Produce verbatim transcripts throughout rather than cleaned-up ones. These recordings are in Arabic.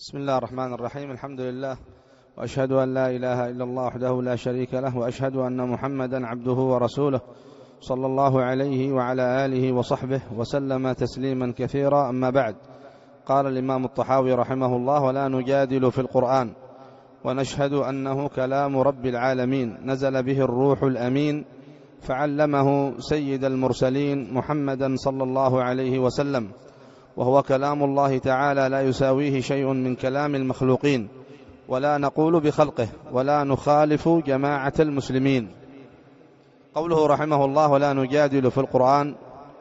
بسم الله الرحمن الرحيم. الحمد لله، وأشهد أن لا إله إلا الله وحده لا شريك له، وأشهد أن محمدا عبده ورسوله صلى الله عليه وعلى آله وصحبه وسلم تسليما كثيرا. أما بعد، قال الإمام الطحاوي رحمه الله: ولا نجادل في القرآن، ونشهد أنه كلام رب العالمين، نزل به الروح الأمين، فعلمه سيد المرسلين محمدا صلى الله عليه وسلم، وهو كلام الله تعالى لا يساويه شيء من كلام المخلوقين، ولا نقول بخلقه، ولا نخالف جماعة المسلمين. قوله رحمه الله: ولا نجادل في القرآن،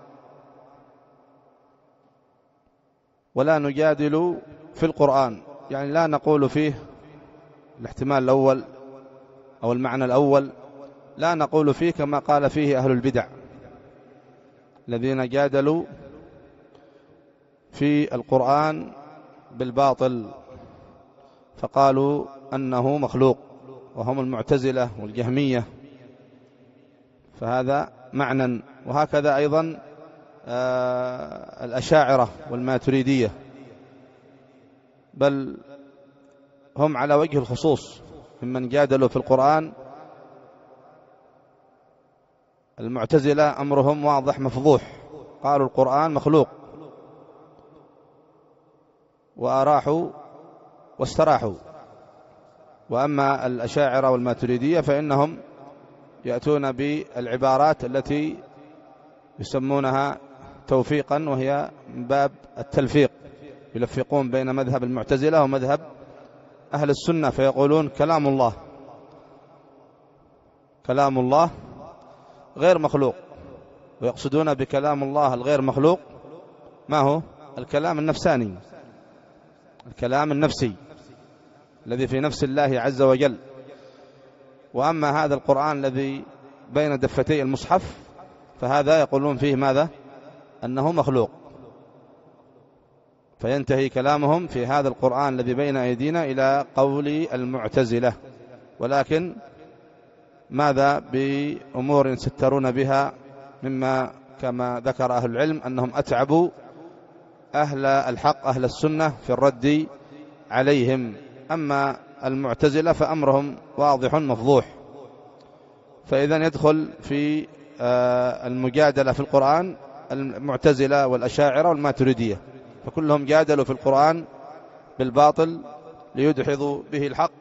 ولا نجادل في القرآن يعني لا نقول فيه الاحتمال الأول أو المعنى الأول، لا نقول فيه كما قال فيه أهل البدع الذين جادلوا في القرآن بالباطل، فقالوا أنه مخلوق، وهم المعتزلة والجهمية، فهذا معنى. وهكذا أيضا آه الأشاعرة والماتريدية، بل هم على وجه الخصوص ممن جادلوا في القرآن. المعتزلة أمرهم واضح مفضوح، قالوا القرآن مخلوق وأراحوا واستراحوا. وأما الأشاعرة والماتريدية فإنهم يأتون بالعبارات التي يسمونها توفيقا، وهي من باب التلفيق، يلفقون بين مذهب المعتزلة ومذهب أهل السنة، فيقولون كلام الله كلام الله غير مخلوق، ويقصدون بكلام الله الغير مخلوق ما هو؟ الكلام النفساني، الكلام النفسي الذي في نفس الله عز وجل. وأما هذا القرآن الذي بين دفتي المصحف فهذا يقولون فيه ماذا؟ أنه مخلوق. فينتهي كلامهم في هذا القرآن الذي بين أيدينا إلى قول المعتزلة، ولكن ماذا بأمور يسترون بها، مما كما ذكر أهل العلم أنهم أتعبوا أهل الحق أهل السنة في الرد عليهم. أما المعتزلة فأمرهم واضح مفضوح. فإذا يدخل في المجادلة في القرآن المعتزلة والأشاعرة والماتريدية، فكلهم جادلوا في القرآن بالباطل ليدحضوا به الحق.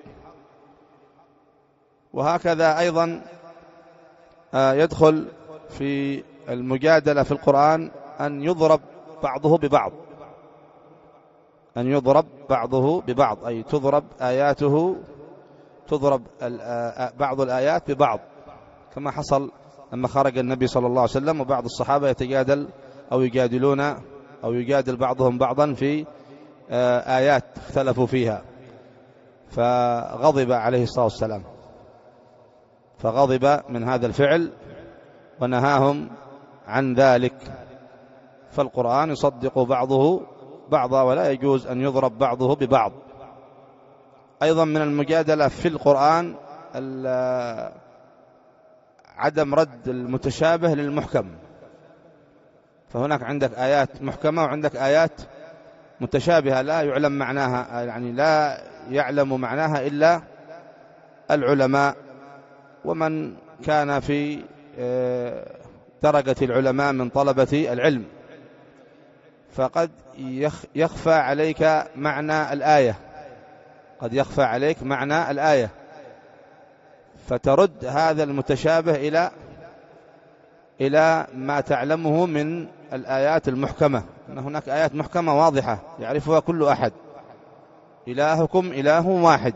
وهكذا أيضا يدخل في المجادلة في القرآن أن يضرب بعضه ببعض، أن يضرب بعضه ببعض، أي تضرب آياته، تضرب بعض الآيات ببعض، كما حصل لما خرج النبي صلى الله عليه وسلم وبعض الصحابة يتجادل أو يجادلون أو يجادل بعضهم بعضا في آيات اختلفوا فيها، فغضب عليه الصلاة والسلام، فغضب من هذا الفعل ونهاهم عن ذلك. فالقرآن يصدق بعضه بعضا، ولا يجوز أن يضرب بعضه ببعض. أيضا من المجادلة في القرآن عدم رد المتشابه للمحكم، فهناك عندك آيات محكمة وعندك آيات متشابهة لا يعلم معناها، يعني لا يعلم معناها إلا العلماء، ومن كان في درجة العلماء من طلبة العلم، فقد يخفى عليك معنى الآية، قد يخفى عليك معنى الآية، فترد هذا المتشابه إلى إلى ما تعلمه من الآيات المحكمة. أن هناك آيات محكمة واضحة يعرفها كل أحد: إلهكم إله واحد،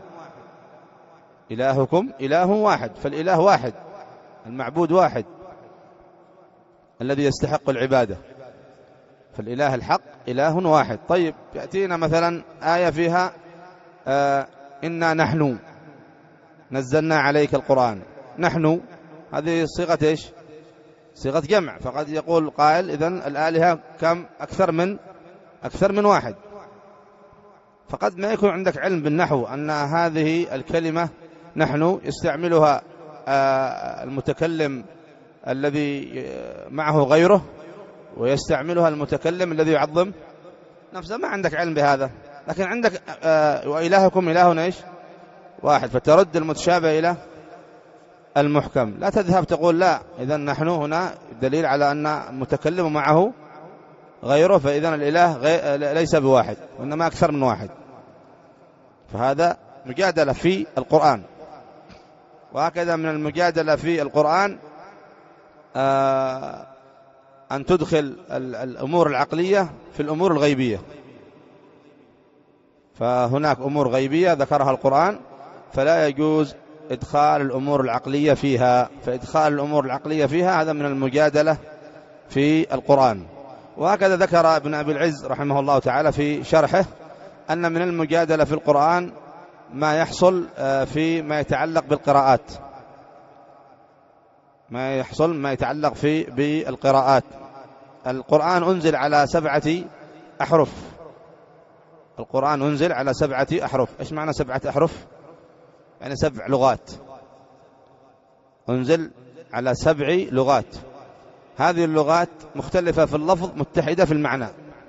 إلهكم إله واحد، فالإله واحد، المعبود واحد الذي يستحق العبادة، فالإله الحق إله واحد. طيب، يأتينا مثلا آية فيها آه إنا نحن نزلنا عليك القرآن، نحن هذه صيغة إيش؟ صيغة جمع، فقد يقول قائل إذن الآلهة كم؟ أكثر من أكثر من واحد. فقد ما يكون عندك علم بالنحو أن هذه الكلمة نحن يستعملها آه المتكلم الذي معه غيره، ويستعملها المتكلم الذي يعظم نفسه، ما عندك علم بهذا، لكن عندك آه وإلهكم إله إيش واحد، فترد المتشابه إلى المحكم. لا تذهب تقول لا إذا نحن هنا دليل على أن المتكلم معه غيره، فإذا الإله غير ليس بواحد وإنما أكثر من واحد، فهذا مجادلة في القرآن. وهكذا من المجادلة في القرآن آه أن تدخل الأمور العقلية في الأمور الغيبية. فهناك أمور غيبية ذكرها القرآن فلا يجوز إدخال الأمور العقلية فيها، فإدخال الأمور العقلية فيها هذا من المجادلة في القرآن. وهكذا ذكر ابن أبي العز رحمه الله تعالى في شرحه أن من المجادلة في القرآن ما يحصل في ما يتعلق بالقراءات، ما يحصل ما يتعلق في بالقراءات. القرآن أنزل على سبعة أحرف، القرآن أنزل على سبعة أحرف. إيش معنى سبعة أحرف؟ يعني سبع لغات، أنزل على سبع لغات. هذه اللغات مختلفة في اللفظ متحدة في المعنى.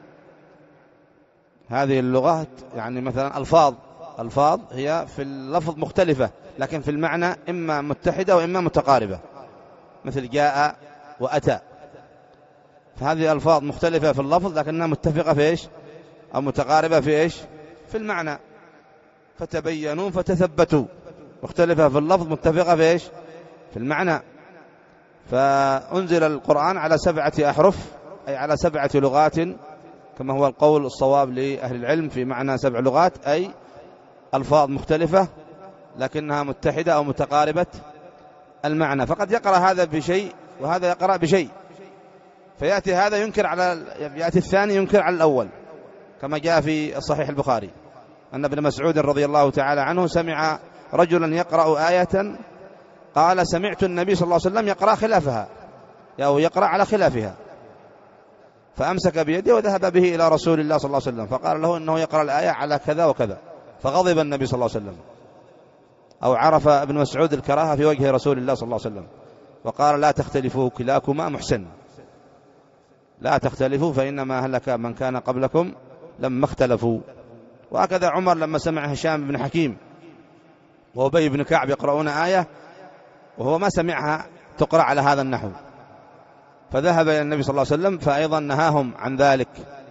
هذه اللغات يعني مثلا ألفاظ ألفاظ هي في اللفظ مختلفة لكن في المعنى إما متحدة وإما متقاربة، مثل جاء وأتى. فهذه ألفاظ مختلفة في اللفظ لكنها متفقة في إيش أو متقاربة في إيش في المعنى. فتبينوا فتثبتوا، مختلفة في اللفظ متفقة في إيش في المعنى. فأنزل القرآن على سبعة أحرف أي على سبعة لغات كما هو القول الصواب لأهل العلم في معنى سبع لغات، أي ألفاظ مختلفة لكنها متحدة أو متقاربة المعنى. فقد يقرأ هذا بشيء وهذا يقرأ بشيء، فيأتي هذا ينكر على يأتي الثاني ينكر على الأول، كما جاء في صحيح البخاري أن ابن مسعود رضي الله تعالى عنه سمع رجلا يقرأ آية قال سمعت النبي صلى الله عليه وسلم يقرأ خلافها أو يقرأ على خلافها، فأمسك بيده وذهب به إلى رسول الله صلى الله عليه وسلم فقال له إنه يقرأ الآية على كذا وكذا، فغضب النبي صلى الله عليه وسلم، أو عرف ابن مسعود الكراهة في وجه رسول الله صلى الله عليه وسلم وقال لا تختلفوا كلاكما محسن، لا تختلفوا فإنما هلك من كان قبلكم لما اختلفوا. وهكذا عمر لما سمع هشام بن حكيم وأبي بن كعب يقرؤون آية وهو ما سمعها تقرأ على هذا النحو، فذهب إلى النبي صلى الله عليه وسلم فأيضا نهاهم عن ذلك.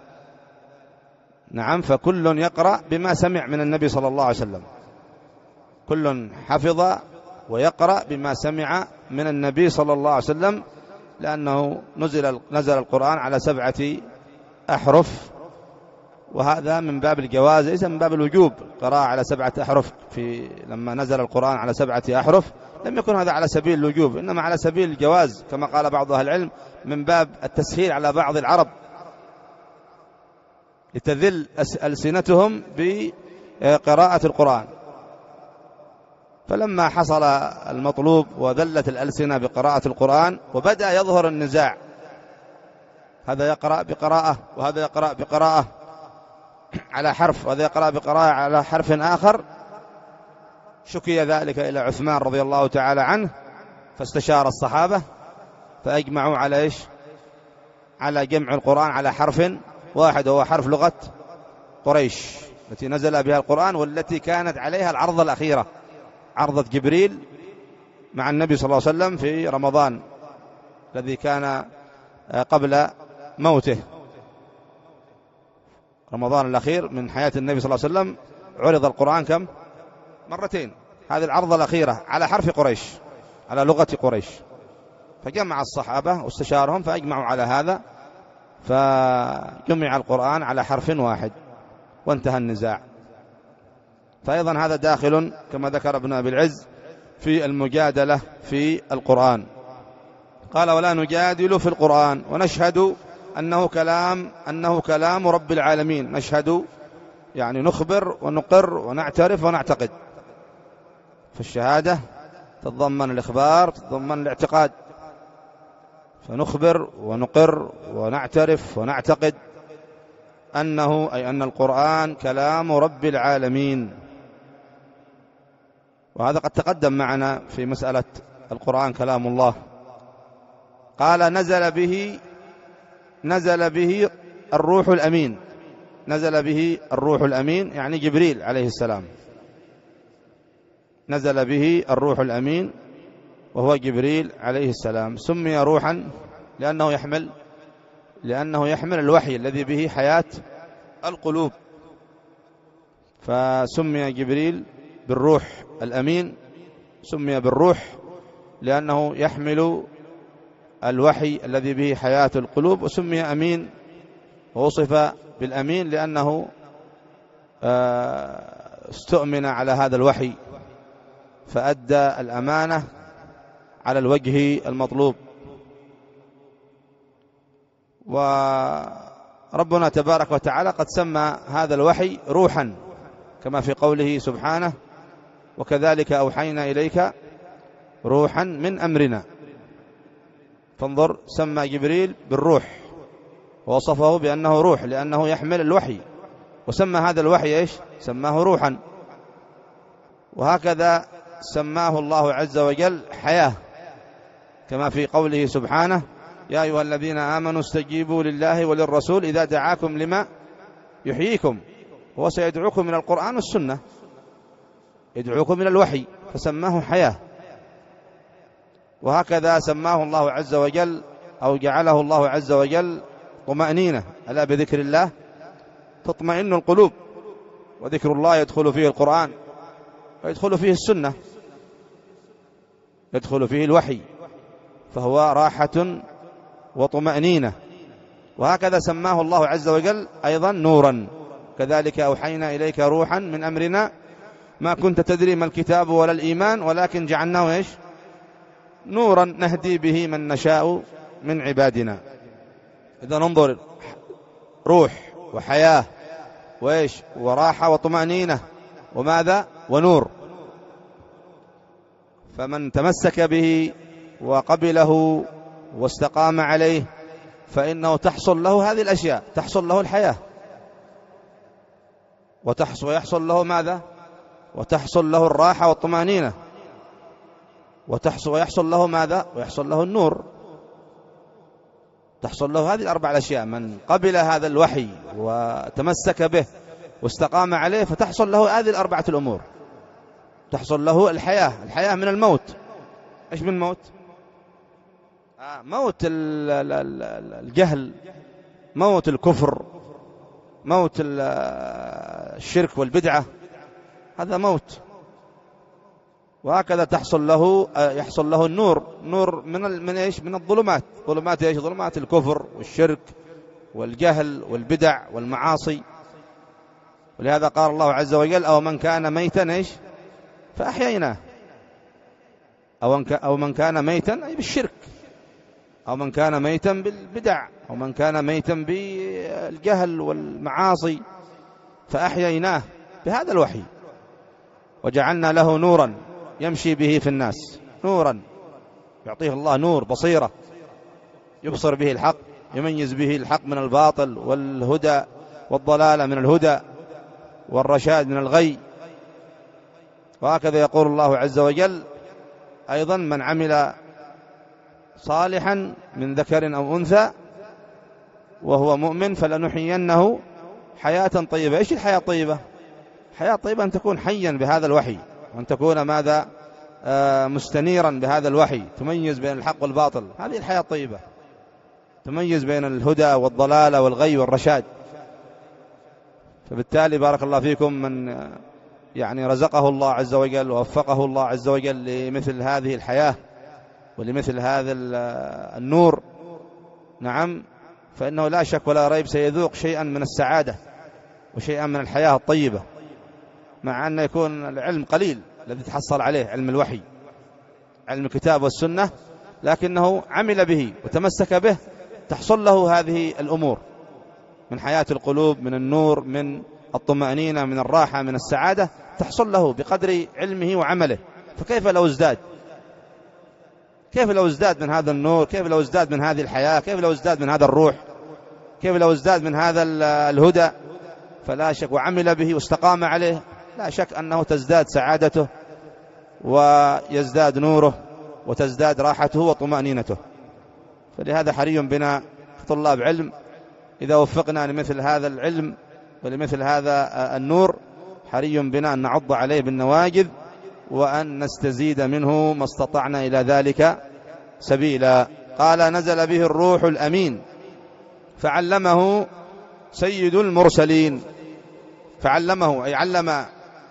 نعم، فكل يقرأ بما سمع من النبي صلى الله عليه وسلم، كل حفظ ويقرأ بما سمع من النبي صلى الله عليه وسلم، لأنه نزل نزل القرآن على سبعة أحرف، وهذا من باب الجواز ليس من باب الوجوب. قراءة على سبعة أحرف في لما نزل القرآن على سبعة أحرف لم يكن هذا على سبيل الوجوب، إنما على سبيل الجواز كما قال بعض أهل العلم من باب التسهيل على بعض العرب لتذل ألسنتهم بقراءة القرآن. فلما حصل المطلوب وذلت الألسنة بقراءة القرآن وبدأ يظهر النزاع، هذا يقرأ بقراءة وهذا يقرأ بقراءة على حرف وهذا يقرأ بقراءة على حرف آخر، شكي ذلك إلى عثمان رضي الله تعالى عنه فاستشار الصحابة فأجمعوا على إيش على جمع القرآن على حرف واحد وهو حرف لغة قريش التي نزل بها القرآن والتي كانت عليها العرضة الأخيرة، عرضة جبريل مع النبي صلى الله عليه وسلم في رمضان الذي كان قبل موته، رمضان الأخير من حياة النبي صلى الله عليه وسلم عرض القرآن كم مرتين، هذه العرضة الأخيرة على حرف قريش على لغة قريش، فجمع الصحابة واستشارهم فأجمعوا على هذا فجمع القرآن على حرف واحد وانتهى النزاع. فأيضا هذا داخل كما ذكر ابن أبي العز في المجادلة في القرآن. قال ولا نجادل في القرآن ونشهد أنه كلام أنه كلام رب العالمين. نشهد يعني نخبر ونقر ونعترف ونعتقد، فالشهادة تتضمن الإخبار تتضمن الاعتقاد، فنخبر ونقر ونعترف ونعتقد أنه أي أن القرآن كلام رب العالمين. وهذا قد تقدم معنا في مسألة القرآن كلام الله. قال نزل به نزل به الروح الأمين. نزل به الروح الأمين، يعني جبريل عليه السلام، نزل به الروح الأمين وهو جبريل عليه السلام. سمي روحا لأنه يحمل لأنه يحمل الوحي الذي به حياة القلوب، فسمي جبريل بالروح الأمين. سمي بالروح لأنه يحمل الوحي الذي به حياة القلوب، وسمي أمين ووصف بالأمين لأنه استؤمن على هذا الوحي فأدى الأمانة على الوجه المطلوب. وربنا تبارك وتعالى قد سمى هذا الوحي روحا كما في قوله سبحانه: وكذلك أوحينا إليك روحا من أمرنا. فانظر، سمى جبريل بالروح ووصفه بأنه روح لأنه يحمل الوحي، وسمى هذا الوحي إيش؟ سماه روحا. وهكذا سماه الله عز وجل حياة كما في قوله سبحانه: يا أيها الذين آمنوا استجيبوا لله وللرسول إذا دعاكم لما يحييكم. هو سيدعوكم من القرآن والسنة، يدعوكم من الوحي، فسماه حياة. وهكذا سماه الله عز وجل أو جعله الله عز وجل طمأنينة. ألا بذكر الله تطمئن القلوب، وذكر الله يدخل فيه القرآن ويدخل فيه السنة، يدخل فيه الوحي، فهو راحة وطمأنينة. وهكذا سماه الله عز وجل أيضا نورا: كذلك أوحينا إليك روحا من أمرنا ما كنت تدري ما الكتاب ولا الإيمان ولكن جعلناه إيش؟ نورا نهدي به من نشاء من عبادنا. إذا ننظر، روح وحياة وإيش؟ وراحة وطمأنينة، وماذا؟ ونور. فمن تمسك به وقبله واستقام عليه فإنه تحصل له هذه الأشياء، تحصل له الحياة، وتحصل ويحصل له ماذا؟ وتحصل له الراحة والطمأنينة، وتحصل ويحصل له ماذا؟ ويحصل له النور. تحصل له هذه الأربع الأشياء. من قبل هذا الوحي وتمسك به واستقام عليه فتحصل له هذه الأربعة الأمور. تحصل له الحياة، الحياة من الموت. إيش من الموت؟ آه موت الجهل، موت الكفر، موت الشرك والبدعة، هذا موت. وهكذا تحصل له يحصل له النور، نور من من ايش؟ من الظلمات. ظلمات ايش؟ ظلمات الكفر والشرك والجهل والبدع والمعاصي. ولهذا قال الله عز وجل: أو من كان ميتا ايش؟ فأحييناه. أو أو من كان ميتا أي بالشرك، أو من كان ميتا بالبدع، أو من كان ميتا بالجهل والمعاصي، فأحييناه بهذا الوحي وجعلنا له نورا يمشي به في الناس. نورا يعطيه الله نور، بصيرة يبصر به الحق، يميز به الحق من الباطل، والهدى والضلال من الهدى، والرشاد من الغي. وهكذا يقول الله عز وجل أيضا: من عمل صالحا من ذكر أو أنثى وهو مؤمن فلنحيينه حياة طيبة. إيش الحياة الطيبة؟ حياة طيبة أن تكون حيا بهذا الوحي، وأن تكون ماذا؟ آه مستنيرا بهذا الوحي، تميز بين الحق والباطل. هذه الحياة الطيبة، تميز بين الهدى والضلال والغي والرشاد. فبالتالي بارك الله فيكم، من يعني رزقه الله عز وجل ووفقه الله عز وجل لمثل هذه الحياة ولمثل هذا النور، نعم، فإنه لا شك ولا ريب سيذوق شيئا من السعادة وشيئا من الحياة الطيبة، مع أن يكون العلم قليل الذي تحصل عليه، علم الوحي، علم الكتاب والسنة، لكنه عمل به وتمسك به تحصل له هذه الأمور من حياة القلوب، من النور، من الطمأنينة، من الراحة، من السعادة، تحصل له بقدر علمه وعمله. فكيف لو ازداد؟ كيف لو ازداد من هذا النور؟ كيف لو ازداد من هذه الحياة؟ كيف لو ازداد من هذا الروح؟ كيف لو ازداد من هذا الهدى؟ فلا شك، وعمل به واستقام عليه، لا شك أنه تزداد سعادته ويزداد نوره وتزداد راحته وطمأنينته. فلهذا حري بنا طلاب علم إذا وفقنا لمثل هذا العلم ولمثل هذا النور حري بنا أن نعض عليه بالنواجذ وأن نستزيد منه ما استطعنا إلى ذلك سبيلا. قال نزل به الروح الأمين فعلمه سيد المرسلين. فعلمه أي علم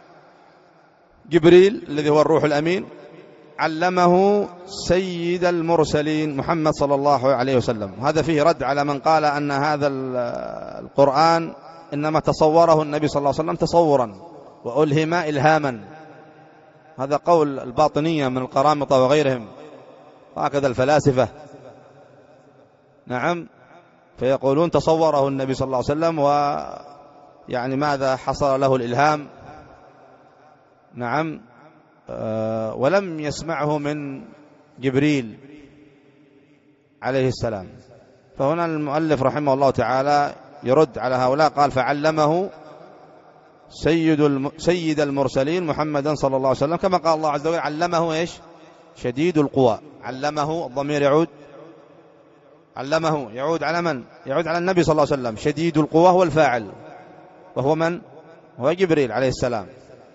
جبريل الذي هو الروح الأمين، علمه سيد المرسلين محمد صلى الله عليه وسلم. هذا فيه رد على من قال أن هذا القرآن إنما تصوره النبي صلى الله عليه وسلم تصورا وألهم إلهاما. هذا قول الباطنية من القرامطة وغيرهم، وهكذا الفلاسفة. نعم، فيقولون تصوره النبي صلى الله عليه وسلم ويعني ماذا حصل له الإلهام. نعم، أه ولم يسمعه من جبريل عليه السلام. فهنا المؤلف رحمه الله تعالى يرد على هؤلاء، قال فعلمه سيد الم... سيد المرسلين محمدا صلى الله عليه وسلم، كما قال الله عز وجل علمه إيش؟ شديد القوى. علمه الضمير يعود علمه يعود على من؟ يعود على النبي صلى الله عليه وسلم. شديد القوى هو الفاعل، وهو من؟ هو جبريل عليه السلام.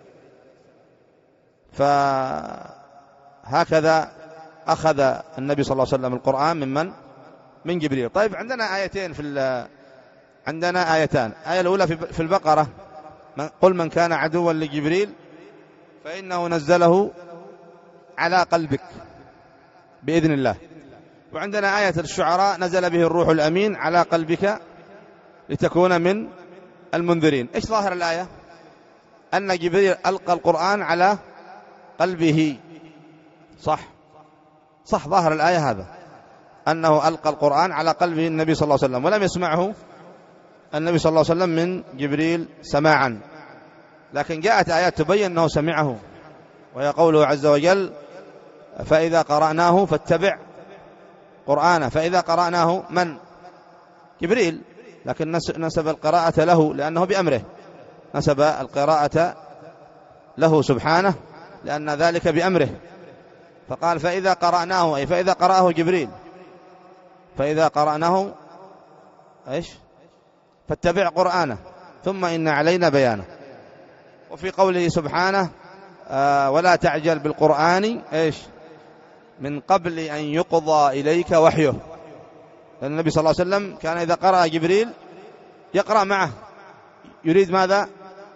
فهكذا أخذ النبي صلى الله عليه وسلم القرآن من من؟ من جبريل. طيب عندنا آيتين في عندنا آيتان. آية الأولى في البقرة قل من كان عدوا لجبريل فإنه نزله على قلبك بإذن الله. وعندنا آية الشعراء نزل به الروح الأمين على قلبك لتكون من المنذرين. إيش ظاهر الآية؟ أن جبريل ألقى القرآن على قلبه. صح صح ظاهر الآية هذا، أنه ألقى القرآن على قلبه النبي صلى الله عليه وسلم، ولم يسمعه النبي صلى الله عليه وسلم من جبريل سماعا. لكن جاءت آيات تبين أنه سمعه، وهي قوله عز وجل فإذا قرأناه فاتبع قرآنه. فإذا قرأناه من؟ جبريل، لكن نسب القراءة له لأنه بأمره، نسب القراءة له سبحانه لأن ذلك بأمره. فقال فإذا قرأناه أي فإذا قرأه جبريل، فإذا قرأناه إيش؟ فاتبع قرآنه ثم إن علينا بيانه. وفي قوله سبحانه آه ولا تعجل بالقرآن إيش؟ من قبل أن يقضى إليك وحيه. لأن النبي صلى الله عليه وسلم كان إذا قرأ جبريل يقرأ معه، يريد ماذا؟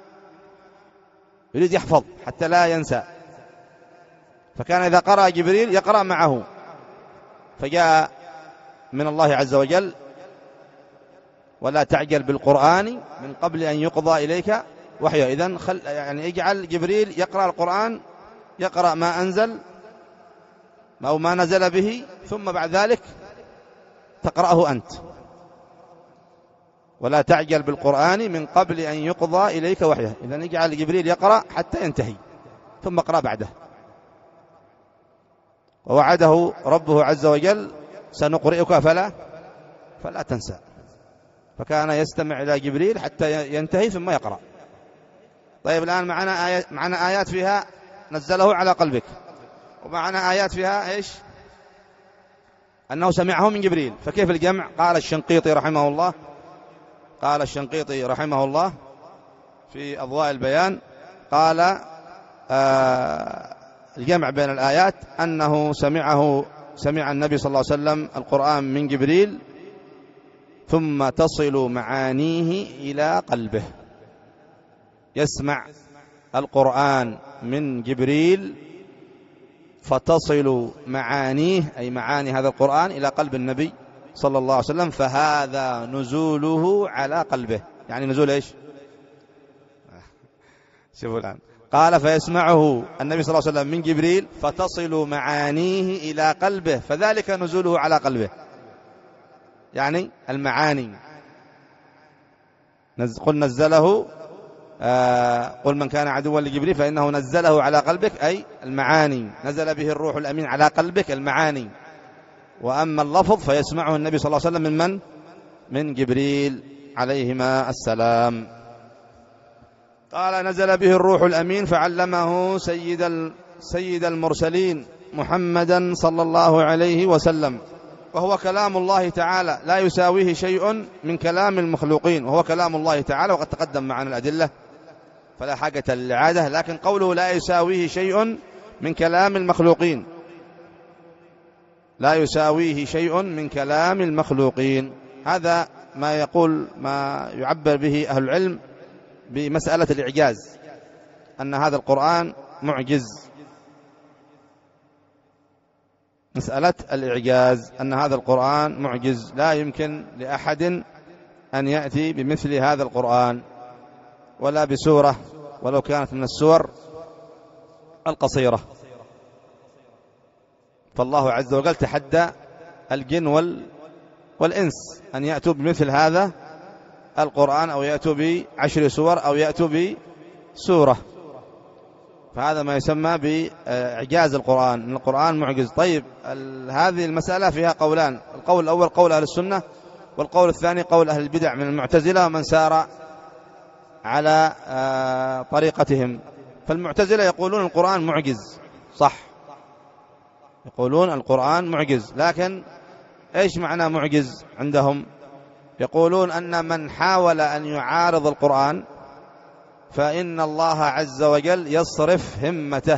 يريد يحفظ حتى لا ينسى. فكان إذا قرأ جبريل يقرأ معه. فجاء من الله عز وجل ولا تعجل بالقرآن من قبل أن يقضى إليك وحيه. إذن خل يعني اجعل جبريل يقرأ القرآن، يقرأ ما أنزل أو ما نزل به، ثم بعد ذلك تقرأه أنت. ولا تعجل بالقرآن من قبل أن يقضى إليك وحيه. إذن اجعل جبريل يقرأ حتى ينتهي ثم اقرأ بعده. ووعده ربه عز وجل سنقرئك فلا فلا تنسى. فكان يستمع إلى جبريل حتى ينتهي ثم يقرأ. طيب الآن معنا آيات, معنا آيات فيها نزله على قلبك، ومعنا آيات فيها إيش؟ أنه سمعه من جبريل. فكيف الجمع؟ قال الشنقيطي رحمه الله قال الشنقيطي رحمه الله في أضواء البيان، قال آه الجمع بين الآيات أنه سمعه سمع النبي صلى الله عليه وسلم القرآن من جبريل ثم تصل معانيه إلى قلبه. يسمع القرآن من جبريل فتصل معانيه أي معاني هذا القرآن إلى قلب النبي صلى الله عليه وسلم، فهذا نزوله على قلبه. يعني نزول إيش؟ شوفوا الآن، قال فيسمعه النبي صلى الله عليه وسلم من جبريل فتصل معانيه إلى قلبه، فذلك نزوله على قلبه. يعني المعاني قل نزله آه قل من كان عدوا لجبريل فإنه نزله على قلبك، أي المعاني نزل به الروح الأمين على قلبك المعاني. وأما اللفظ فيسمعه النبي صلى الله عليه وسلم من من؟ من جبريل عليهما السلام. قال نزل به الروح الأمين فعلمه سيد سيد المرسلين محمدا صلى الله عليه وسلم. وهو كلام الله تعالى لا يساويه شيء من كلام المخلوقين، وهو كلام الله تعالى وقد تقدم معنا الأدلة فلا حاجة للإعادة. لكن قوله لا يساويه شيء من كلام المخلوقين، لا يساويه شيء من كلام المخلوقين، هذا ما يقول ما يعبر به أهل العلم بمسألة الإعجاز، أن هذا القرآن معجز. مسألة الإعجاز أن هذا القرآن معجز، لا يمكن لأحد أن يأتي بمثل هذا القرآن ولا بسورة ولو كانت من السور القصيرة. فالله عز وجل تحدى الجن وال والإنس أن يأتوا بمثل هذا القرآن، أو يأتوا بعشر سور، أو يأتوا بسورة. فهذا ما يسمى بإعجاز القرآن، أن القرآن معجز. طيب هذه المسألة فيها قولان، القول الأول قول أهل السنة، والقول الثاني قول أهل البدع من المعتزلة ومن سار على طريقتهم. فالمعتزلة يقولون القرآن معجز، صح، يقولون القرآن معجز، لكن إيش معنى معجز عندهم؟ يقولون أن من حاول أن يعارض القرآن فإن الله عز وجل يصرف همته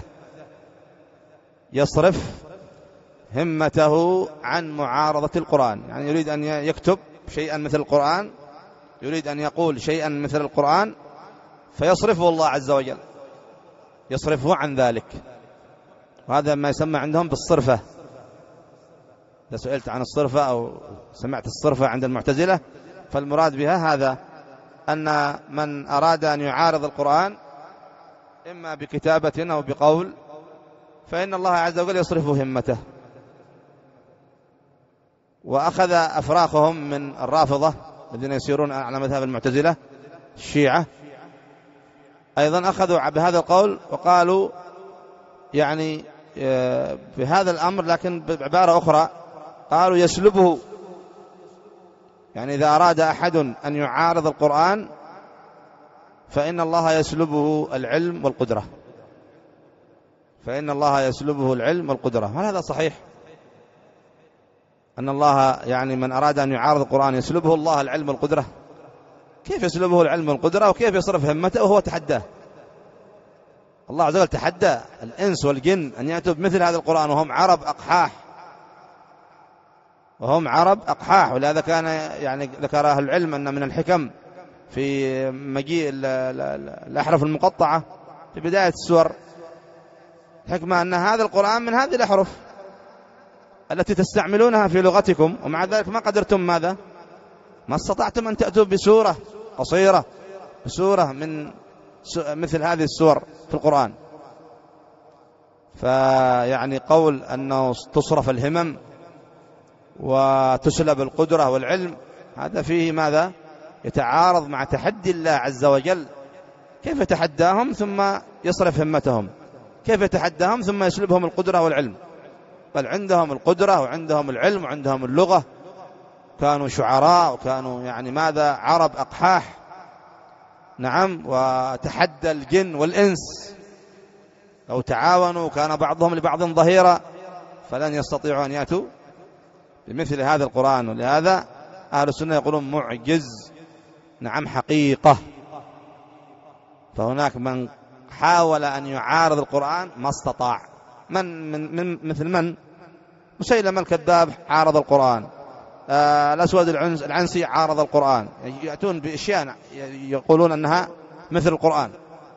يصرف همته عن معارضة القرآن. يعني يريد أن يكتب شيئا مثل القرآن، يريد أن يقول شيئا مثل القرآن، فيصرفه الله عز وجل، يصرفه عن ذلك. وهذا ما يسمى عندهم بالصرفة. إذا سئلت عن الصرفة أو سمعت الصرفة عند المعتزلة، فالمراد بها هذا، أن من أراد أن يعارض القرآن إما بكتابة أو بقول فإن الله عز وجل يصرف همته. وأخذ أفراخهم من الرافضة الذين يسيرون على مذهب المعتزلة الشيعة، أيضا أخذوا بهذا القول وقالوا يعني بهذا الأمر، لكن بعبارة أخرى قالوا يسلبه. يعني إذا أراد أحد أن يعارض القرآن فإن الله يسلبه العلم والقدرة، فإن الله يسلبه العلم والقدرة. هل هذا صحيح؟ أن الله يعني من أراد أن يعارض القرآن يسلبه الله العلم والقدرة؟ كيف يسلبه العلم والقدرة وكيف يصرف همته وهو تحداه؟ الله عز وجل تحدى الإنس والجن أن يأتوا بمثل هذا القرآن وهم عرب أقحاح، وهم عرب أقحاح. ولهذا كان يعني ذكر أهل العلم أن من الحكم في مجيء الأحرف المقطعة في بداية السور حكمة أن هذا القرآن من هذه الأحرف التي تستعملونها في لغتكم، ومع ذلك ما قدرتم ماذا؟ ما استطعتم أن تأتوا بسورة قصيرة، بسورة من مثل هذه السور في القرآن. فيعني قول أنه تصرف الهمم وتسلب القدرة والعلم، هذا فيه ماذا؟ يتعارض مع تحدي الله عز وجل. كيف يتحداهم ثم يصرف همتهم؟ كيف يتحداهم ثم يسلبهم القدرة والعلم؟ بل عندهم القدرة وعندهم العلم وعندهم اللغة، كانوا شعراء وكانوا يعني ماذا؟ عرب أقحاح. نعم. وتحدى الجن والإنس، لو تعاونوا كان بعضهم لبعض ظهيرا، فلن يستطيعوا أن يأتوا بمثل هذا القرآن. ولهذا أهل السنة يقولون معجز، نعم، حقيقة. فهناك من حاول أن يعارض القرآن ما استطاع. من, من, من مثل من؟ مسيلمة الكذاب عارض القرآن، آه الأسود العنسي عارض القرآن، يأتون بأشياء يقولون أنها مثل القرآن،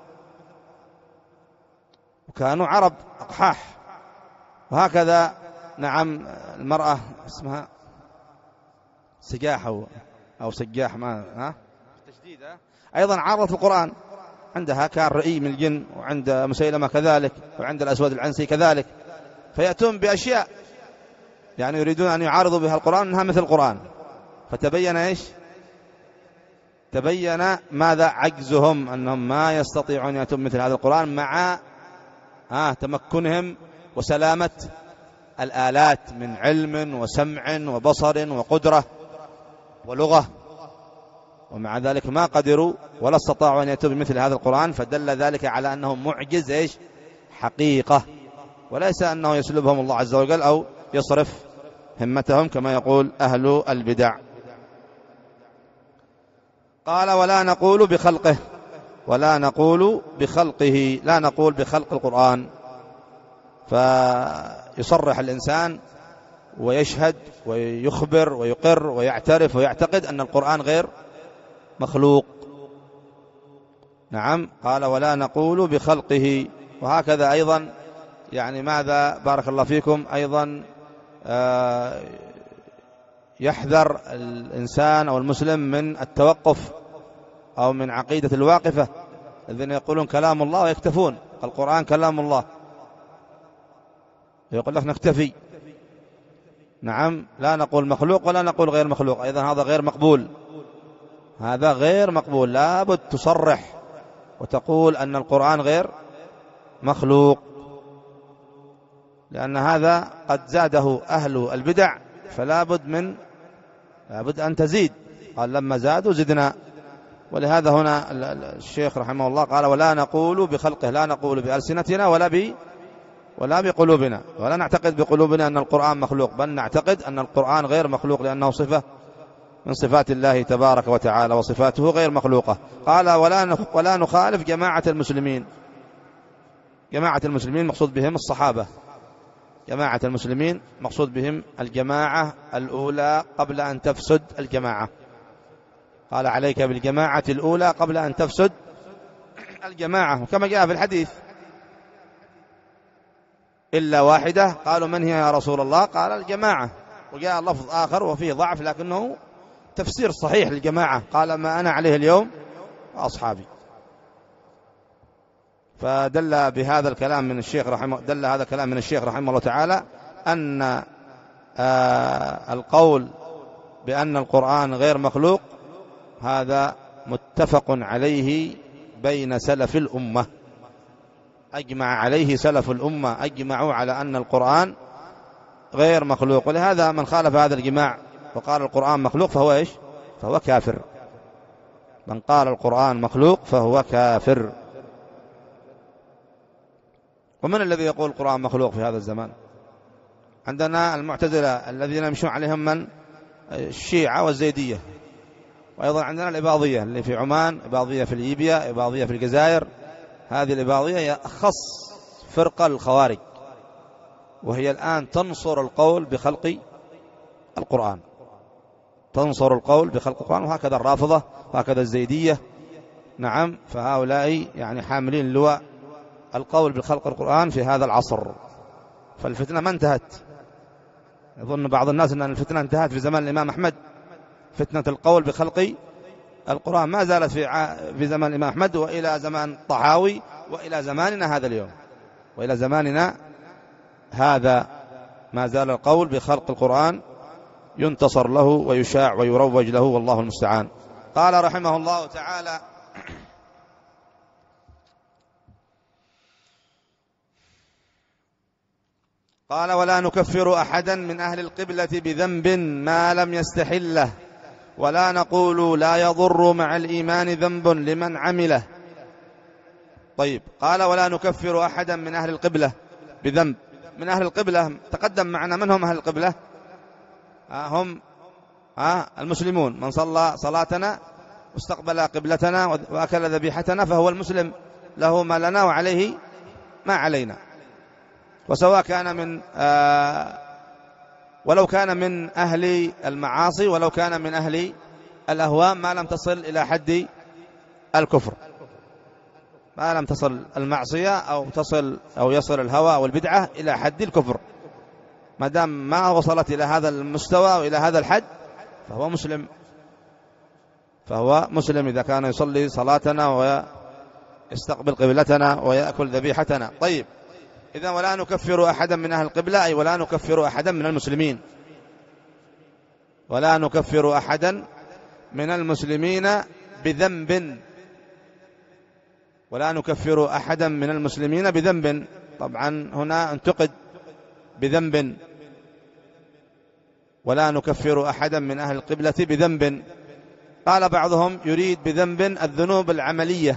وكانوا عرب أقحاح. وهكذا نعم المرأة اسمها سجاح أو, أو سجاح، ما ها تشديد، أيضا عارضت القرآن. عندها كان رئي من الجن، وعند مسيلمة كذلك، وعند الأسود العنسي كذلك. فيأتون بأشياء يعني يريدون أن يعارضوا بها القرآن أنها مثل القرآن. فتبين إيش؟ تبين ماذا؟ عجزهم، أنهم ما يستطيعون يأتون مثل هذا القرآن مع آه تمكنهم وسلامة الآلات من علم وسمع وبصر وقدرة ولغة، ومع ذلك ما قدروا ولا استطاعوا أن يأتوا بمثل هذا القرآن. فدل ذلك على أنه معجز إيش؟ حقيقة، وليس أنه يسلبهم الله عز وجل أو يصرف همتهم كما يقول أهل البدع. قال ولا نقول بخلقه، ولا نقول بخلقه، لا نقول بخلق القرآن. فيصرح الإنسان ويشهد ويخبر ويقر ويعترف ويعتقد أن القرآن غير مخلوق. نعم، قال ولا نقول بخلقه. وهكذا أيضا يعني ماذا بارك الله فيكم أيضا آه يحذر الإنسان أو المسلم من التوقف أو من عقيدة الواقفة الذين يقولون كلام الله ويكتفون. القرآن كلام الله، يقول لك نكتفي. نعم، لا نقول مخلوق ولا نقول غير مخلوق، أيضا هذا غير مقبول، هذا غير مقبول. لابد تصرح وتقول أن القرآن غير مخلوق، لأن هذا قد زاده أهل البدع، فلا بد من لابد أن تزيد. قال لما زادوا زدنا. ولهذا هنا الشيخ رحمه الله قال ولا نقول بخلقه، لا نقول بألسنتنا ولا ب ولا بقلوبنا، ولا نعتقد بقلوبنا أن القرآن مخلوق، بل نعتقد أن القرآن غير مخلوق لأنه صفة من صفات الله تبارك وتعالى، وصفاته غير مخلوقة. قال ولا ولا نخالف جماعة المسلمين. جماعة المسلمين مقصود بهم الصحابة، جماعة المسلمين مقصود بهم الجماعة الأولى قبل أن تفسد الجماعة. قال عليك بالجماعة الأولى قبل أن تفسد الجماعة، كما جاء في الحديث إلا واحدة. قالوا من هي يا رسول الله؟ قال الجماعة. وجاء لفظ آخر وفيه ضعف لكنه تفسير صحيح للجماعة، قال ما أنا عليه اليوم وأصحابي. فدل بهذا الكلام من الشيخ رحمه دل هذا الكلام من الشيخ رحمه الله تعالى أن آه القول بأن القرآن غير مخلوق هذا متفق عليه بين سلف الأمة، أجمع عليه سلف الأمة، أجمعوا على أن القرآن غير مخلوق. ولهذا من خالف هذا الجماع وقال القرآن مخلوق فهو إيش؟ فهو كافر. من قال القرآن مخلوق فهو كافر. ومن الذي يقول القرآن مخلوق في هذا الزمان؟ عندنا المعتزلة الذين يمشون عليهم من الشيعة والزيدية، وأيضا عندنا الإباضية اللي في عمان، إباضية في ليبيا، إباضية في الجزائر. هذه الإباضية هي أخص فرقة الخوارج، وهي الآن تنصر القول بخلق القرآن، تنصر القول بخلق القرآن. وهكذا الرافضة وهكذا الزيدية. نعم، فهؤلاء يعني حاملين لواء القول بخلق القرآن في هذا العصر. فالفتنة ما انتهت. يظن بعض الناس أن الفتنة انتهت في زمان الإمام أحمد، فتنة القول بخلق القرآن ما زالت في في زمان الإمام أحمد وإلى زمان طحاوي وإلى زماننا هذا اليوم، وإلى زماننا هذا ما زال القول بخلق القرآن ينتصر له ويشاع ويروج له، والله المستعان. قال رحمه الله تعالى قال ولا نكفر أحدا من أهل القبلة بذنب ما لم يستحله، ولا نقول لا يضر مع الإيمان ذنب لمن عمله. طيب، قال ولا نكفر أحدا من أهل القبلة بذنب. من أهل القبلة تقدم معنا من هم أهل القبلة؟ هم المسلمون، من صلى صلاتنا واستقبل قبلتنا وأكل ذبيحتنا فهو المسلم، له ما لنا وعليه ما علينا. وسواء كان من آه ولو كان من أهل المعاصي ولو كان من أهل الأهواء ما لم تصل إلى حد الكفر، ما لم تصل المعصية أو تصل أو يصل الهوى والبدعة إلى حد الكفر، ما دام ما وصلت إلى هذا المستوى وإلى هذا الحد فهو مسلم، فهو مسلم إذا كان يصلي صلاتنا ويستقبل قبلتنا ويأكل ذبيحتنا. طيب، إذن ولا نكفر أحدا من أهل القبلة، أي ولا نكفر أحدا من المسلمين، ولا نكفر أحدا من المسلمين بذنب، ولا نكفر أحدا من المسلمين بذنب. طبعا هنا انتقد بذنب، ولا نكفر أحدا من أهل القبلة بذنب. قال بعضهم يريد بذنب الذنوب العملية،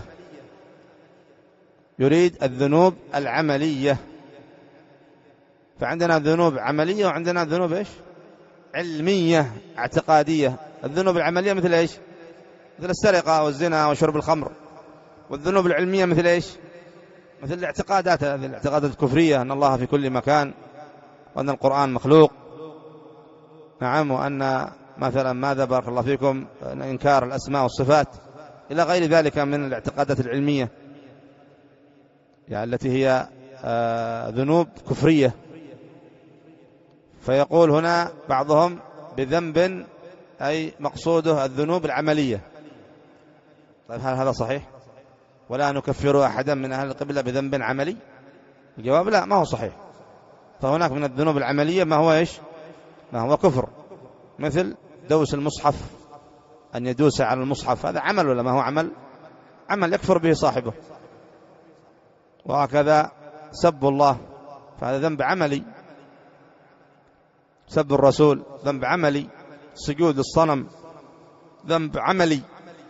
يريد الذنوب العملية. فعندنا ذنوب عملية وعندنا ذنوب إيش؟ علمية اعتقادية. الذنوب العملية مثل إيش؟ مثل السرقة والزنا وشرب الخمر. والذنوب العلمية مثل إيش؟ مثل الاعتقادات، هذه الاعتقادات الكفرية، أن الله في كل مكان، وأن القرآن مخلوق، نعم، وأن مثلا ماذا بارك الله فيكم إنكار الأسماء والصفات إلى غير ذلك من الاعتقادات العلمية، يعني التي هي آه ذنوب كفرية. فيقول هنا بعضهم بذنب أي مقصوده الذنوب العملية. طيب هل هذا صحيح؟ ولا نكفر أحدا من أهل القبلة بذنب عملي؟ الجواب لا، ما هو صحيح. فهناك من الذنوب العملية ما هو إيش؟ ما هو كفر، مثل دوس المصحف، أن يدوس على المصحف، هذا عمل ولا ما هو عمل؟ عمل يكفر به صاحبه. وهكذا سب الله، فهذا ذنب عملي. سب الرسول ذنب عملي. سجود الصنم ذنب عملي.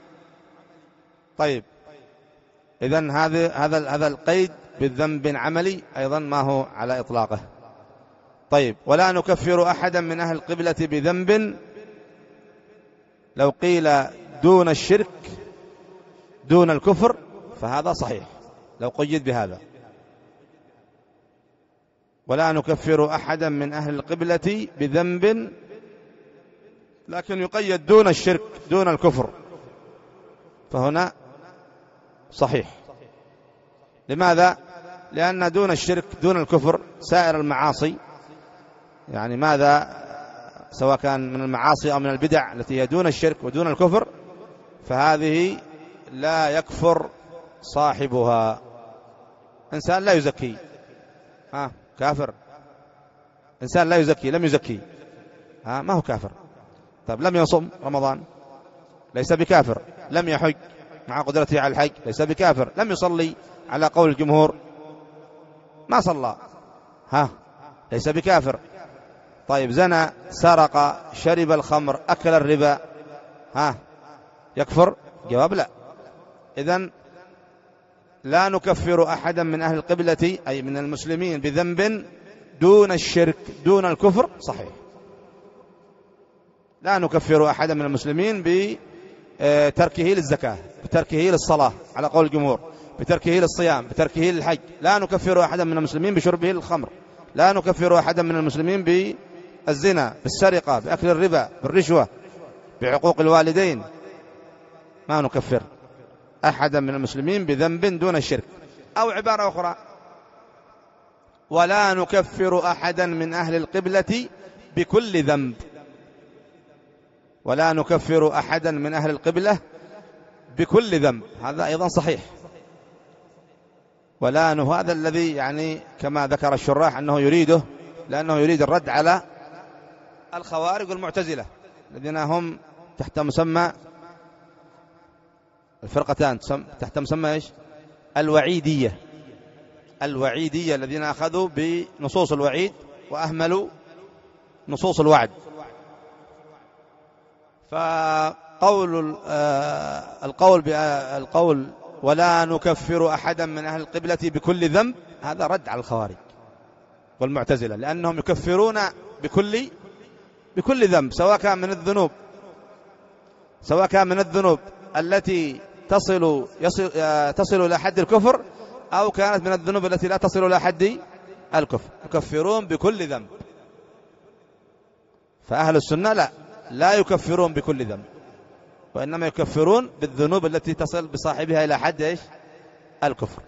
طيب إذن هذا هذا هذا القيد بالذنب عملي أيضا ما هو على إطلاقه. طيب ولا نكفر أحدا من أهل القبلة بذنب، لو قيل دون الشرك دون الكفر فهذا صحيح لو قيد بهذا. ولا نكفر أحدا من أهل القبلة بذنب، لكن يقيد دون الشرك دون الكفر، فهنا صحيح. لماذا؟ لأن دون الشرك دون الكفر سائر المعاصي، يعني ماذا سواء كان من المعاصي أو من البدع التي هي دون الشرك ودون الكفر، فهذه لا يكفر صاحبها. إنسان لا يزكي، ها كافر. إنسان لا يزكي، لم يزكي، ها ما هو كافر. طيب لم يصم رمضان ليس بكافر. لم يحج مع قدرته على الحج ليس بكافر. لم يصلي على قول الجمهور، ما صلى، ها ليس بكافر. طيب زنى، سرق، شرب الخمر، أكل الربا، ها يكفر؟ جواب لا. إذن لا نكفر أحدا من أهل القبلة أي من المسلمين بذنب دون الشرك دون الكفر، صحيح. لا نكفر أحدا من المسلمين بتركه للزكاة، بتركه للصلاة على قول الجمهور، بتركه للصيام، بتركه للحج. لا نكفر أحدا من المسلمين بشربه للخمر. لا نكفر أحدا من المسلمين بالزنا، بالسرقة، بأكل الربا، بالرشوة، بعقوق الوالدين. ما نكفر أحدا من المسلمين بذنب دون الشرك. أو عبارة أخرى، ولا نكفر أحدا من أهل القبلة بكل ذنب. ولا نكفر أحدا من أهل القبلة بكل ذنب، هذا أيضا صحيح. ولا أنه هذا الذي يعني كما ذكر الشراح أنه يريده، لأنه يريد الرد على الخوارج والمعتزلة الذين هم تحت مسمى الفرقتان، تحت مسمى إيش؟ الوعيدية. الوعيدية الذين أخذوا بنصوص الوعيد وأهملوا نصوص الوعد. فقول القول القول ولا نكفر أحدا من أهل القبلة بكل ذنب، هذا رد على الخوارج والمعتزلة، لأنهم يكفرون بكل بكل ذنب، سواء كان من الذنوب سواء كان من الذنوب التي تصل يصل تصل إلى حد الكفر، أو كانت من الذنوب التي لا تصل إلى حد الكفر، يكفرون بكل ذنب. فأهل السنة لا لا يكفرون بكل ذنب، وإنما يكفرون بالذنوب التي تصل بصاحبها إلى حد إيش؟ الكفر.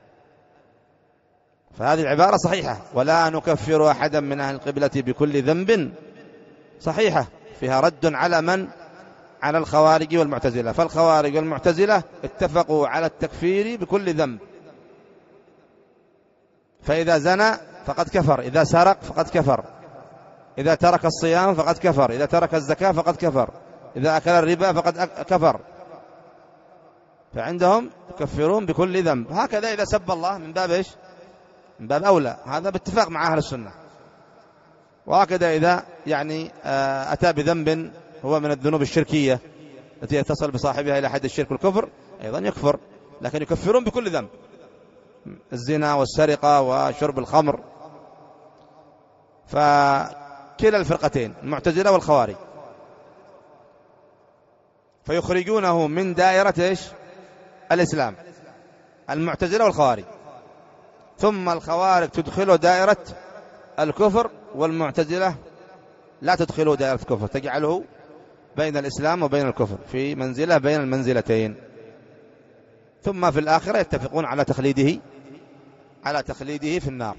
فهذه العبارة صحيحة، ولا نكفر أحدا من أهل القبلة بكل ذنب، صحيحة، فيها رد على من؟ على الخوارج والمعتزلة. فالخوارج والمعتزلة اتفقوا على التكفير بكل ذنب، فإذا زنى فقد كفر، إذا سرق فقد كفر، إذا ترك الصيام فقد كفر، إذا ترك الزكاة فقد كفر، إذا أكل الربا فقد كفر. فعندهم يكفرون بكل ذنب. هكذا إذا سب الله من باب إيش؟ من باب أولى، هذا باتفاق مع أهل السنة. وهكذا إذا يعني أتى بذنب هو من الذنوب الشركية التي يتصل بصاحبها إلى حد الشرك والكفر، أيضا يكفر، لكن يكفرون بكل ذنب، الزنا والسرقة وشرب الخمر. كلا الفرقتين المعتزلة والخوارج، فيخرجونه من دائرة إيش؟ الإسلام، المعتزلة والخوارج، ثم الخوارج تدخله دائرة الكفر، والمعتزلة لا تدخله دائرة الكفر، تجعله بين الإسلام وبين الكفر في منزلة بين المنزلتين. ثم في الآخرة يتفقون على تخليده على تخليده في النار.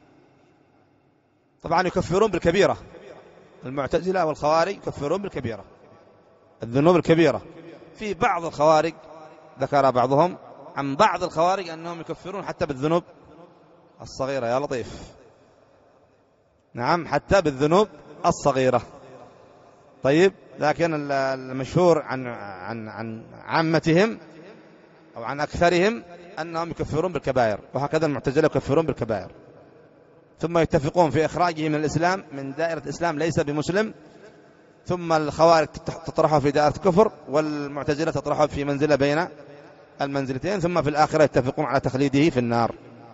طبعا يكفرون بالكبيرة، المعتزلة والخوارج يكفرون بالكبيرة، الذنوب الكبيرة. في بعض الخوارج ذكر بعضهم عن بعض الخوارج أنهم يكفرون حتى بالذنوب الصغيرة، يا لطيف، نعم حتى بالذنوب الصغيرة. طيب، لكن المشهور عن عن عن عامتهم أو عن أكثرهم أنهم يكفرون بالكبائر، وهكذا المعتزلة يكفرون بالكبائر، ثم يتفقون في إخراجه من الإسلام من دائرة الإسلام ليس بمسلم، ثم الخوارج تطرحه في دائرة الكفر، والمعتزلة تطرحه في منزلة بين المنزلتين، ثم في الآخرة يتفقون على تخليده في النار.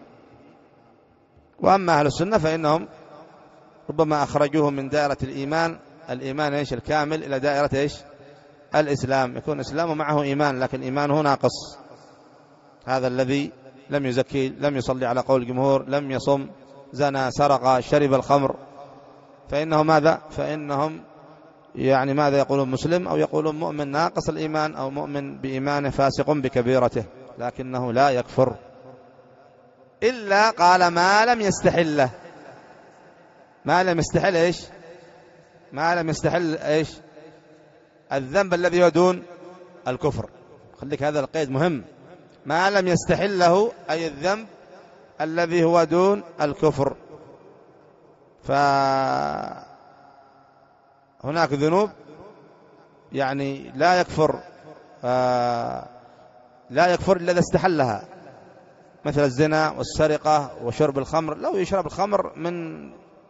وأما أهل السنة فإنهم ربما أخرجوه من دائرة الإيمان الإيمان إيش الكامل إلى دائرة إيش الإسلام، يكون إسلامه معه إيمان لكن إيمانه ناقص، هذا الذي لم يزكي، لم يصلي على قول الجمهور، لم يصم، زنى، سرق، شرب الخمر، فإنه ماذا؟ فإنهم يعني ماذا يقولون؟ مسلم، أو يقولون مؤمن ناقص الإيمان، أو مؤمن بإيمانه فاسق بكبيرته، لكنه لا يكفر إلا قال ما لم يستحله، ما لم يستحل إيش؟ ما لم يستحل إيش؟ الذنب الذي هو دون الكفر. خليك هذا القيد مهم، ما لم يستحله أي الذنب الذي هو دون الكفر. فهناك ذنوب يعني لا يكفر آه لا يكفر إلا إذا استحلها، مثل الزنا والسرقة وشرب الخمر. لو يشرب الخمر من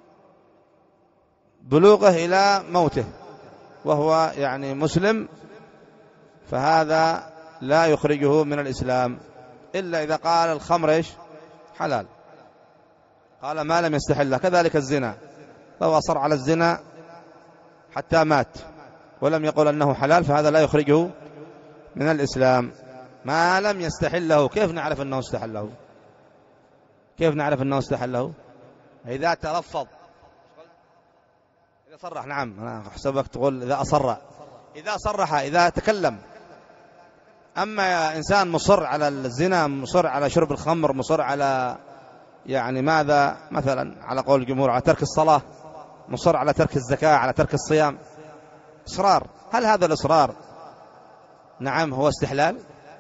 بلوغه إلى موته وهو يعني مسلم، فهذا لا يخرجه من الإسلام إلا إذا قال الخمر إيش؟ حلال، قال ما لم يستحله. كذلك الزنا، لو أصر على الزنا حتى مات ولم يقل أنه حلال فهذا لا يخرجه من الإسلام، ما لم يستحله. كيف نعرف أنه استحله؟ كيف نعرف أنه استحله؟ إذا تلفظ، إذا صرح. نعم، أنا أحسبك تقول إذا أصر، إذا صرح، إذا تكلم. أما إنسان مصر على الزنا، مصر على شرب الخمر، مصر على يعني ماذا مثلا على قول الجمهور على ترك الصلاة، مصر على ترك الزكاة، على ترك الصيام، إصرار، هل هذا الإصرار نعم هو استحلال؟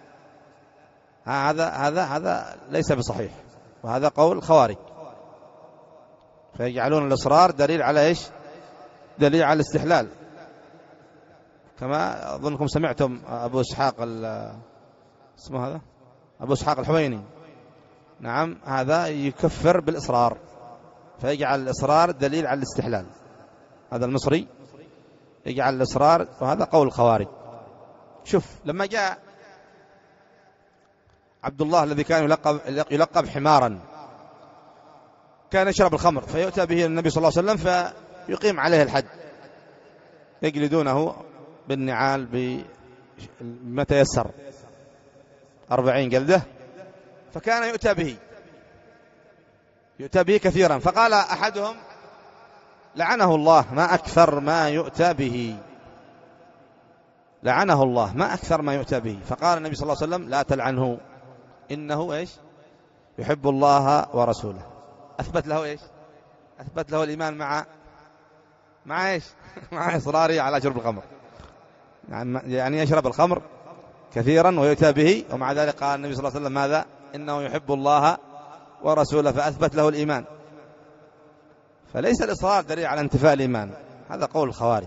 هذا هذا هذا ليس بصحيح، وهذا قول الخوارج، فيجعلون الإصرار دليل على إيش؟ دليل على الاستحلال. كما أظنكم سمعتم أبو إسحاق اسمه هذا أبو إسحاق الحويني، نعم هذا يكفر بالإصرار، فيجعل الإصرار دليل على الاستحلال. هذا المصري يجعل الإصرار، وهذا قول الخوارج. شوف لما جاء عبد الله الذي كان يلقب, يلقب حمارا، كان يشرب الخمر، فيؤتى به النبي صلى الله عليه وسلم فيقيم عليه الحد، يجلدونه بالنعال بمتى يسر أربعين جلدة، فكان يؤتى به يؤتى به كثيرا. فقال أحدهم لعنه الله ما أكثر ما يؤتى به، لعنه الله ما أكثر ما يؤتى به. فقال النبي صلى الله عليه وسلم لا تلعنه إنه إيش؟ يحب الله ورسوله. أثبت له إيش؟ أثبت له الإيمان مع مع إيش؟ مع إصراره على شرب الخمر، يعني يشرب الخمر كثيرا ويؤتى به، ومع ذلك قال النبي صلى الله عليه وسلم ماذا؟ إنه يحب الله ورسوله، فأثبت له الإيمان. فليس الإصرار دليل على انتفاء الإيمان، هذا قول الخوارج.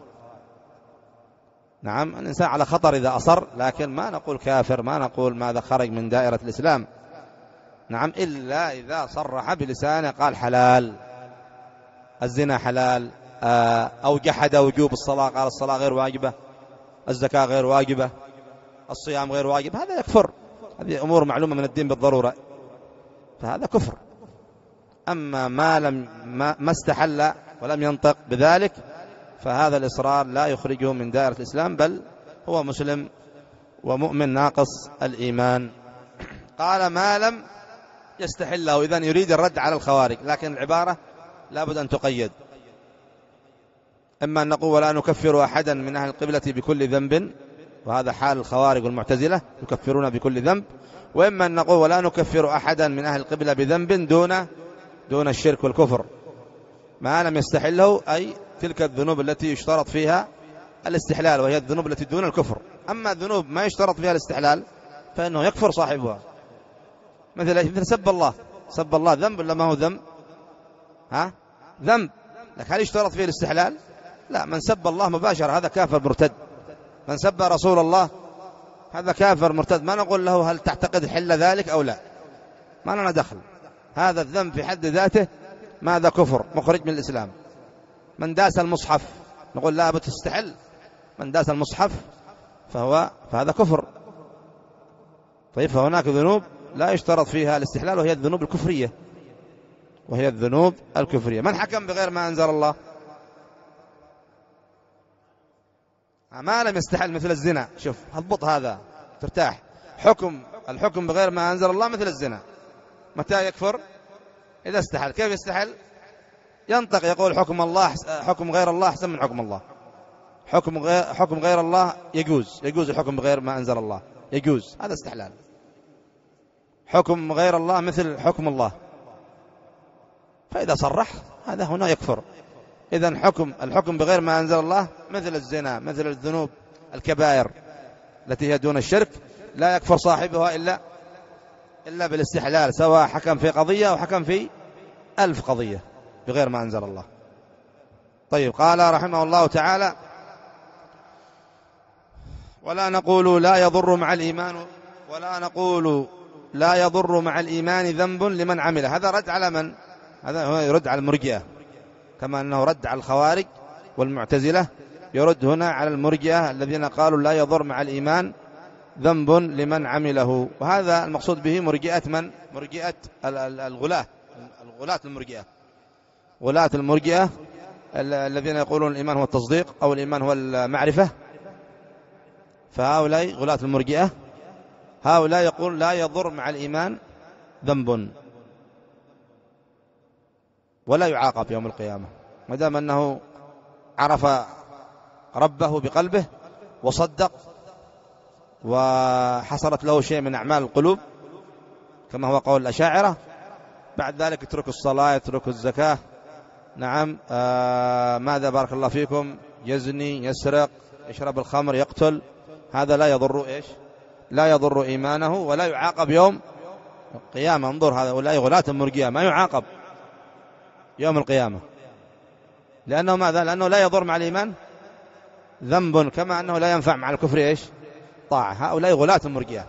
نعم الإنسان على خطر إذا أصر، لكن ما نقول كافر، ما نقول ماذا خرج من دائرة الإسلام، نعم إلا إذا صرح بلسانه قال حلال، الزنا حلال، أو جحد وجوب الصلاة، قال الصلاة غير واجبة، الزكاة غير واجبة، الصيام غير واجب، هذا يكفر. هذه أمور معلومة من الدين بالضرورة، فهذا كفر. أما ما لم ما, ما استحل ولم ينطق بذلك فهذا الإصرار لا يخرجه من دائرة الإسلام، بل هو مسلم ومؤمن ناقص الإيمان. قال ما لم يستحله، إذن يريد الرد على الخوارج، لكن العبارة لابد أن تقيد. إما أن نقول ولا نكفر أحدا من أهل القبلة بكل ذنب، وهذا حال الخوارج والمعتزلة يكفرون بكل ذنب، وإما أن نقول ولا نكفر أحدا من أهل القبلة بذنب دون دون الشرك والكفر، ما لم يستحله، أي تلك الذنوب التي يشترط فيها الاستحلال، وهي الذنوب التي دون الكفر. أما الذنوب ما يشترط فيها الاستحلال فإنه يكفر صاحبها، مثل مثل سب الله. سب الله ذنب ولا ما هو ذنب؟ ها ذنب، لكن هل يشترط فيه الاستحلال؟ لا، من سب الله مباشرة هذا كافر مرتد. من سب رسول الله هذا كافر مرتد، ما نقول له هل تعتقد حل ذلك أو لا، ما لنا دخل. هذا الذنب في حد ذاته ماذا؟ كفر مخرج من الإسلام. من داس المصحف نقول لا بتستحل، من داس المصحف فهو فهذا كفر. طيب، فهناك ذنوب لا يشترط فيها الاستحلال، وهي الذنوب الكفرية، وهي الذنوب الكفرية. من حكم بغير ما أنزل الله؟ ما لم يستحل، مثل الزنا. شوف هضبط هذا ترتاح. حكم الحكم بغير ما أنزل الله مثل الزنا، متى يكفر؟ إذا استحل. كيف يستحل؟ ينطق يقول حكم الله حكم غير الله أحسن من حكم الله. حكم غير حكم غير الله يجوز، يجوز الحكم بغير ما أنزل الله، يجوز، هذا استحلال. حكم غير الله مثل حكم الله، فإذا صرح هذا هنا يكفر. إذن حكم الحكم بغير ما أنزل الله مثل الزنا، مثل الذنوب الكبائر التي هي دون الشرك، لا يكفر صاحبها إلا إلا بالاستحلال، سواء حكم في قضية أو حكم في ألف قضية بغير ما أنزل الله. طيب، قال رحمه الله تعالى ولا نقول لا يضر مع الإيمان ولا نقول لا يضر مع الإيمان ذنب لمن عمله. هذا رد على من؟ هذا هو يرد على المرجئة، كما أنه رد على الخوارج والمعتزلة، يرد هنا على المرجئة الذين قالوا لا يضر مع الإيمان ذنب لمن عمله. وهذا المقصود به مرجئة من؟ مرجئة الغلاة، الغلاة المرجئة، غلاة المرجئة الذين يقولون الإيمان هو التصديق أو الإيمان هو المعرفة. فهؤلاء غلاة المرجئة، هؤلاء يقول لا يضر مع الإيمان ذنب ولا يعاقب يوم القيامة، ما دام أنه عرف ربه بقلبه وصدق وحصلت له شيء من أعمال القلوب كما هو قول الأشاعرة. بعد ذلك يترك الصلاة، يترك الزكاة، نعم آه ماذا بارك الله فيكم، يزني، يسرق، يشرب الخمر، يقتل، هذا لا يضر إيش؟ لا يضر إيمانه ولا يعاقب يوم القيامة. انظر، هذا ولا غلاة المرجئة ما يعاقب يوم القيامة، لأنه ماذا؟ لأنه لا يضر مع الإيمان ذنب، كما أنه لا ينفع مع الكفر إيش؟ طاعة. هؤلاء غلاة المرجئة.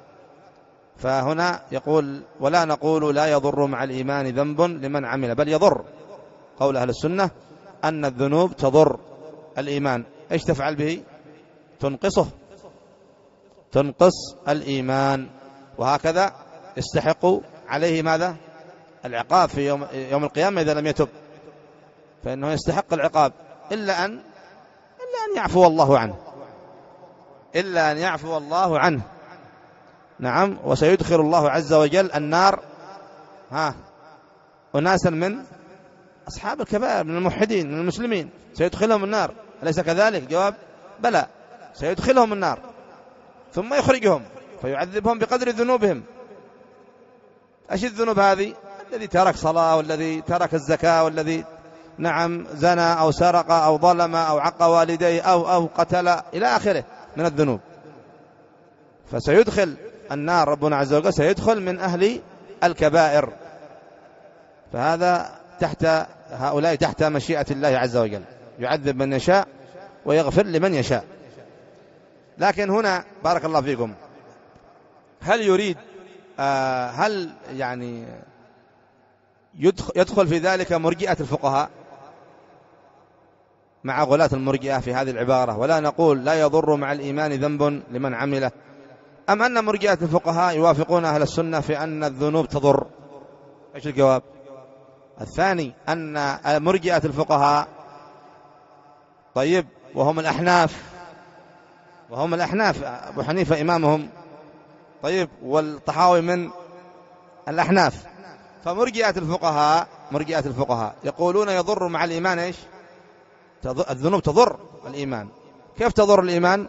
فهنا يقول ولا نقول لا يضر مع الإيمان ذنب لمن عمل، بل يضر. قول أهل السنة أن الذنوب تضر الإيمان. إيش تفعل به؟ تنقصه، تنقص الإيمان، وهكذا يستحق عليه ماذا؟ العقاب في يوم, يوم القيامة إذا لم يتب، فإنه يستحق العقاب، إلا أن إلا أن يعفو الله عنه، إلا أن يعفو الله عنه. نعم، وسيدخل الله عز وجل النار ها أناسا من أصحاب الكبائر من الموحدين من المسلمين، سيدخلهم النار، أليس كذلك؟ جواب بلى، سيدخلهم النار ثم يخرجهم فيعذبهم بقدر ذنوبهم. أيش الذنوب هذه؟ الذي ترك صلاة، والذي ترك الزكاة، والذي نعم زنى أو سرق أو ظلم أو عق والديه أو أو قتل إلى آخره من الذنوب. فسيدخل النار ربنا عز وجل، سيدخل من أهل الكبائر. فهذا تحت هؤلاء تحت مشيئة الله عز وجل، يعذب من يشاء ويغفر لمن يشاء. لكن هنا بارك الله فيكم، هل يريد آه هل يعني يدخل في ذلك مرجئة الفقهاء مع غلاة المرجئة في هذه العبارة ولا نقول لا يضر مع الإيمان ذنب لمن عمله، أم أن مرجئة الفقهاء يوافقون أهل السنة في أن الذنوب تضر؟ إيش الجواب؟ الثاني أن مرجئة الفقهاء طيب وهم الأحناف وهم الأحناف أبو حنيفة إمامهم طيب والطحاوي من الأحناف، فمرجئة الفقهاء مرجئة الفقهاء يقولون يضر مع الإيمان إيش؟ الذنوب تضر الإيمان. كيف تضر الإيمان؟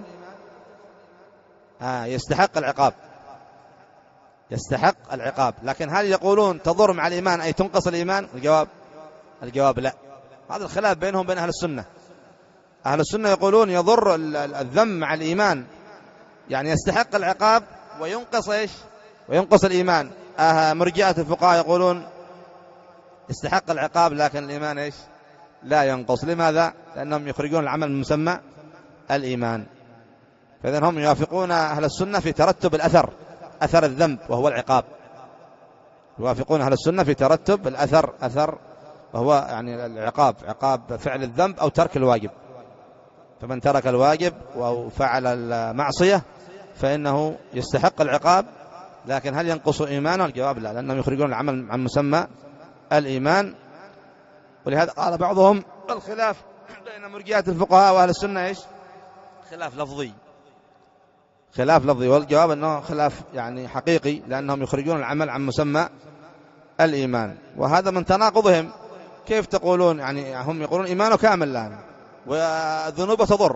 آه يستحق العقاب يستحق العقاب. لكن هل يقولون تضر مع الإيمان أي تنقص الإيمان؟ الجواب الجواب لا. هذا الخلاف بينهم بين أهل السنة. أهل السنة يقولون يضر الذنب مع الإيمان، يعني يستحق العقاب وينقص إيش؟ وينقص الإيمان. آه مرجئة الفقهاء يقولون يستحق العقاب لكن الإيمان إيش؟ لا ينقص. لماذا؟ لأنهم يخرجون العمل من مسمى الإيمان. فإذن هم يوافقون أهل السنة في ترتب الأثر، أثر الذنب وهو العقاب. يوافقون أهل السنة في ترتب الأثر، أثر وهو يعني العقاب، عقاب فعل الذنب أو ترك الواجب. فمن ترك الواجب وفعل المعصية فإنه يستحق العقاب، لكن هل ينقص إيمانه؟ الجواب لا، لأنهم يخرجون العمل عن مسمى الإيمان. ولهذا قال بعضهم الخلاف بين مرجئة الفقهاء وأهل السنة إيش؟ خلاف لفظي خلاف لفظي والجواب أنه خلاف يعني حقيقي، لأنهم يخرجون العمل عن مسمى الإيمان، وهذا من تناقضهم. كيف تقولون يعني هم يقولون إيمانه كامل الآن والذنوب تضر،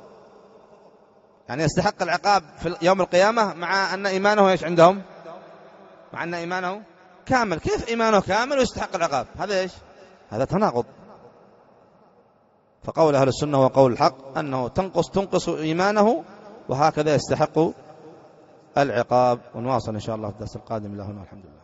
يعني يستحق العقاب في يوم القيامة مع أن إيمانه إيش عندهم؟ مع أن إيمانه كامل. كيف إيمانه كامل ويستحق العقاب؟ هذا إيش؟ هذا تناقض. فقول أهل السنة هو قول الحق، أنه تنقص تنقص إيمانه وهكذا يستحق العقاب. ونواصل إن شاء الله في الدرس القادم. إلى هنا الحمد لله.